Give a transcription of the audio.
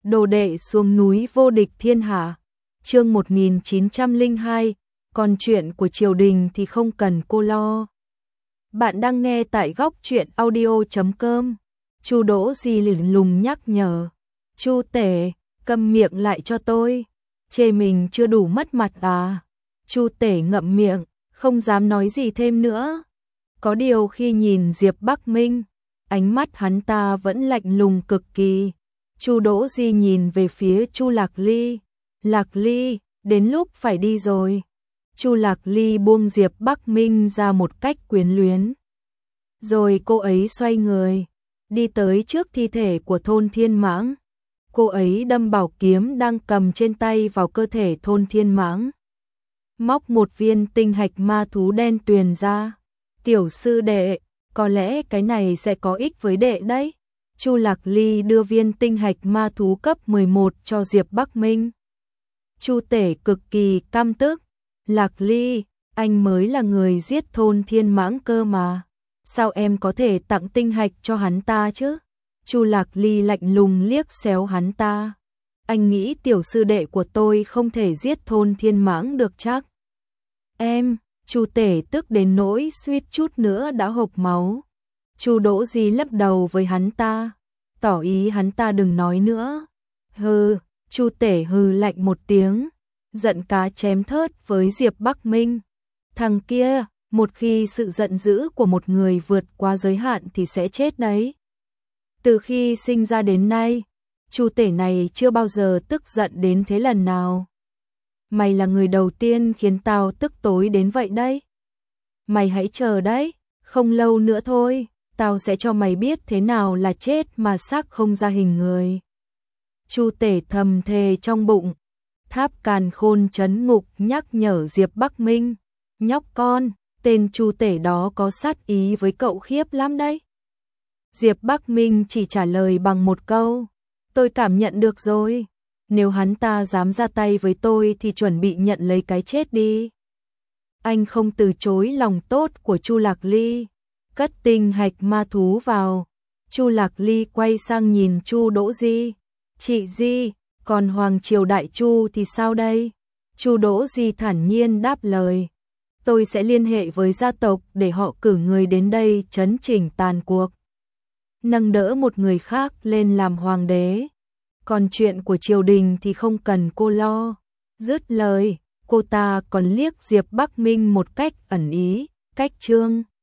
Đồ đệ xuống núi vô địch thiên hạ. Chương 1902, còn chuyện của triều đình thì không cần cô lo. Bạn đang nghe tại góc truyện audio.com. Chu Đỗ Di lùng nhắc nhở. Chu Tể, câm miệng lại cho tôi. Chê mình chưa đủ mất mặt à? Chu Tể ngậm miệng, không dám nói gì thêm nữa. Có điều khi nhìn Diệp Bắc Minh, ánh mắt hắn ta vẫn lạnh lùng cực kỳ. Chu Đỗ Di nhìn về phía Chu Lạc Ly. Lạc Ly, đến lúc phải đi rồi. Chu Lạc Ly buông Diệp Bắc Minh ra một cách quyến luyến. Rồi cô ấy xoay người, đi tới trước thi thể của Thôn Thiên Mãng. Cô ấy đâm bảo kiếm đang cầm trên tay vào cơ thể Thôn Thiên Mãng. Móc một viên tinh hạch ma thú đen tuyền ra. Tiểu sư đệ, có lẽ cái này sẽ có ích với đệ đấy. Chu Lạc Ly đưa viên tinh hạch ma thú cấp 11 cho Diệp Bắc Minh. Chu Tể cực kỳ căm tức. Lạc Ly, anh mới là người giết Thôn Thiên Mãng cơ mà. Sao em có thể tặng tinh hạch cho hắn ta chứ? Chu Lạc Ly lạnh lùng liếc xéo hắn ta. Anh nghĩ tiểu sư đệ của tôi không thể giết Thôn Thiên Mãng được chắc? Em, Chu Tể tức đến nỗi suýt chút nữa đã hộc máu. Chu Đỗ Di lắc đầu với hắn ta, tỏ ý hắn ta đừng nói nữa. Hừ, Chu Tể hừ lạnh một tiếng, giận cá chém thớt với Diệp Bắc Minh. Thằng kia, một khi sự giận dữ của một người vượt qua giới hạn thì sẽ chết đấy. Từ khi sinh ra đến nay, Chu Tể này chưa bao giờ tức giận đến thế lần nào. Mày là người đầu tiên khiến tao tức tối đến vậy đấy. Mày hãy chờ đấy, không lâu nữa thôi, tao sẽ cho mày biết thế nào là chết mà xác không ra hình người. Chu Tể thầm thề trong bụng. Tháp Càn Khôn trấn ngục nhắc nhở Diệp Bắc Minh. Nhóc con, tên Chu Tể đó có sát ý với cậu khiếp lắm đấy. Diệp Bắc Minh chỉ trả lời bằng một câu. Tôi cảm nhận được rồi. Nếu hắn ta dám ra tay với tôi thì chuẩn bị nhận lấy cái chết đi. Anh không từ chối lòng tốt của Chu Lạc Ly. Cất tinh hạch ma thú vào. Chu Lạc Ly quay sang nhìn Chu Đỗ Di. Chị Di, còn Hoàng Triều Đại Chu thì sao đây? Chu Đỗ Di thản nhiên đáp lời. Tôi sẽ liên hệ với gia tộc để họ cử người đến đây trấn chỉnh tàn cuộc. Nâng đỡ một người khác lên làm hoàng đế. Còn chuyện của triều đình thì không cần cô lo. Dứt lời, cô ta còn liếc Diệp Bắc Minh một cách ẩn ý, cách trương.